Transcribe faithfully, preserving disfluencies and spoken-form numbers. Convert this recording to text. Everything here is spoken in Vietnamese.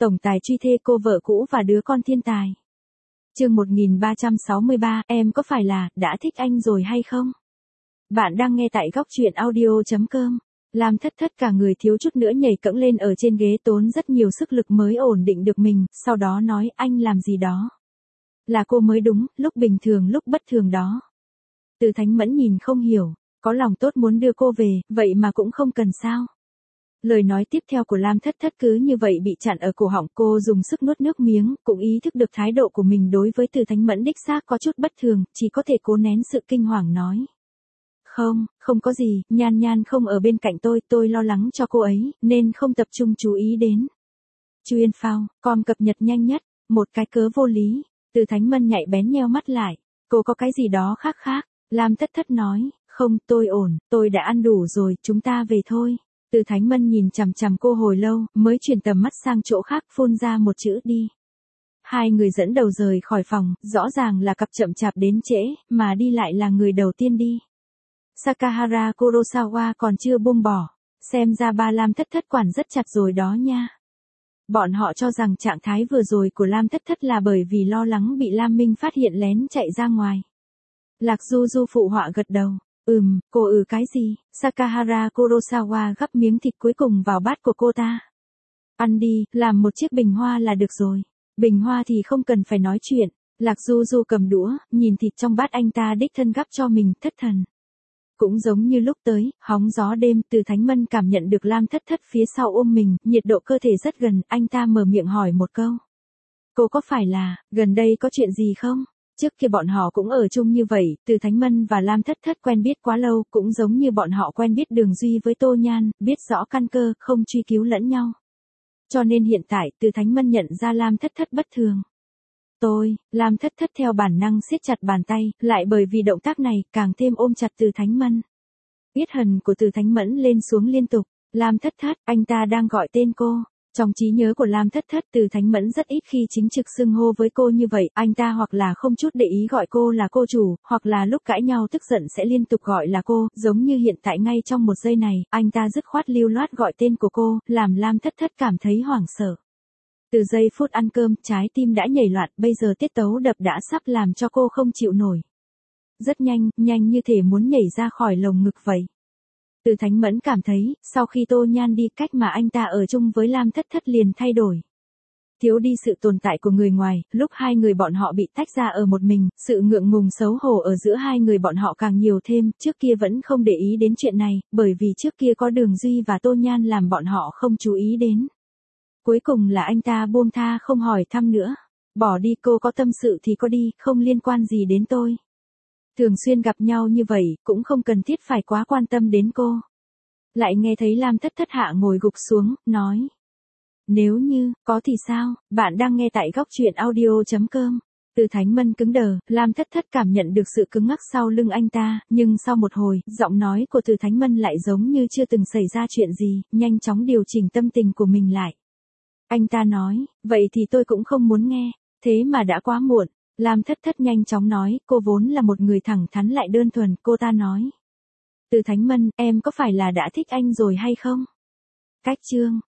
Tổng tài truy thê cô vợ cũ và đứa con thiên tài. Chương một nghìn ba trăm sáu mươi ba, em có phải là đã thích anh rồi hay không? Bạn đang nghe tại góc truyện audio chấm com. Lam Thất Thất cả người thiếu chút nữa nhảy cẫng lên ở trên ghế, tốn rất nhiều sức lực mới ổn định được mình, sau đó nói anh làm gì đó. Là cô mới đúng, lúc bình thường lúc bất thường đó. Từ Thánh Mẫn nhìn không hiểu, có lòng tốt muốn đưa cô về, vậy mà cũng không cần sao. Lời nói tiếp theo của Lam Thất Thất cứ như vậy bị chặn ở cổ họng, cô dùng sức nuốt nước miếng, cũng ý thức được thái độ của mình đối với Từ Thánh Mẫn đích xác có chút bất thường, chỉ có thể cố nén sự kinh hoàng nói. Không, không có gì, Nhan Nhan không ở bên cạnh tôi, tôi lo lắng cho cô ấy, nên không tập trung chú ý đến. Chuyên phao, com cập nhật nhanh nhất, một cái cớ vô lý. Từ Thánh Mẫn nhạy bén nheo mắt lại, cô có cái gì đó khác khác. Lam Thất Thất nói, không, tôi ổn, tôi đã ăn đủ rồi, chúng ta về thôi. Từ Thánh Mẫn nhìn chằm chằm cô hồi lâu, mới chuyển tầm mắt sang chỗ khác, phun ra một chữ đi. Hai người dẫn đầu rời khỏi phòng, rõ ràng là cặp chậm chạp đến trễ, mà đi lại là người đầu tiên đi. Sakahara Kurosawa còn chưa buông bỏ, xem ra ba Lam Thất Thất quản rất chặt rồi đó nha. Bọn họ cho rằng trạng thái vừa rồi của Lam Thất Thất là bởi vì lo lắng bị Lam Minh phát hiện lén chạy ra ngoài. Lạc Du Du phụ họa gật đầu. Ừm, cô ừ cái gì? Sakahara Kurosawa gắp miếng thịt cuối cùng vào bát của cô ta. Ăn đi, làm một chiếc bình hoa là được rồi. Bình hoa thì không cần phải nói chuyện. Lạc Du Du cầm đũa, nhìn thịt trong bát anh ta đích thân gắp cho mình, thất thần. Cũng giống như lúc tới, hóng gió đêm, Từ Thánh Mẫn cảm nhận được Lam Thất Thất phía sau ôm mình, nhiệt độ cơ thể rất gần, anh ta mở miệng hỏi một câu. Cô có phải là, gần đây có chuyện gì không? Trước kia bọn họ cũng ở chung như vậy, Từ Thánh Mẫn và Lam Thất Thất quen biết quá lâu, cũng giống như bọn họ quen biết Đường Duy với Tô Nhan, biết rõ căn cơ, không truy cứu lẫn nhau. Cho nên hiện tại, Từ Thánh Mẫn nhận ra Lam Thất Thất bất thường. Tôi, Lam Thất Thất theo bản năng siết chặt bàn tay, lại bởi vì động tác này, càng thêm ôm chặt Từ Thánh Mẫn. Yết hầu của Từ Thánh Mẫn lên xuống liên tục, Lam Thất Thất, anh ta đang gọi tên cô. Trong trí nhớ của Lam Thất Thất, Từ Thánh Mẫn rất ít khi chính trực xưng hô với cô như vậy, anh ta hoặc là không chút để ý gọi cô là cô chủ, hoặc là lúc cãi nhau tức giận sẽ liên tục gọi là cô, giống như hiện tại ngay trong một giây này, anh ta dứt khoát lưu loát gọi tên của cô, làm Lam Thất Thất cảm thấy hoảng sợ. Từ giây phút ăn cơm, trái tim đã nhảy loạn, bây giờ tiết tấu đập đã sắp làm cho cô không chịu nổi. Rất nhanh, nhanh như thể muốn nhảy ra khỏi lồng ngực vậy. Từ Thánh Mẫn cảm thấy, sau khi Tô Nhan đi, cách mà anh ta ở chung với Lam Thất Thất liền thay đổi. Thiếu đi sự tồn tại của người ngoài, lúc hai người bọn họ bị tách ra ở một mình, sự ngượng ngùng xấu hổ ở giữa hai người bọn họ càng nhiều thêm, trước kia vẫn không để ý đến chuyện này, bởi vì trước kia có Đường Duy và Tô Nhan làm bọn họ không chú ý đến. Cuối cùng là anh ta buông tha không hỏi thăm nữa. Bỏ đi, cô có tâm sự thì có đi, không liên quan gì đến tôi. Thường xuyên gặp nhau như vậy, cũng không cần thiết phải quá quan tâm đến cô. Lại nghe thấy Lam Thất Thất hạ ngồi gục xuống, nói. Nếu như, có thì sao, bạn đang nghe tại góc truyện audio chấm com. Từ Thánh Mẫn cứng đờ, Lam Thất Thất cảm nhận được sự cứng ngắc sau lưng anh ta, nhưng sau một hồi, giọng nói của Từ Thánh Mẫn lại giống như chưa từng xảy ra chuyện gì, nhanh chóng điều chỉnh tâm tình của mình lại. Anh ta nói, vậy thì tôi cũng không muốn nghe, thế mà đã quá muộn. Lam Thất Thất nhanh chóng nói, cô vốn là một người thẳng thắn lại đơn thuần, cô ta nói. Từ Thánh Mẫn, em có phải là đã thích anh rồi hay không? Cách chương,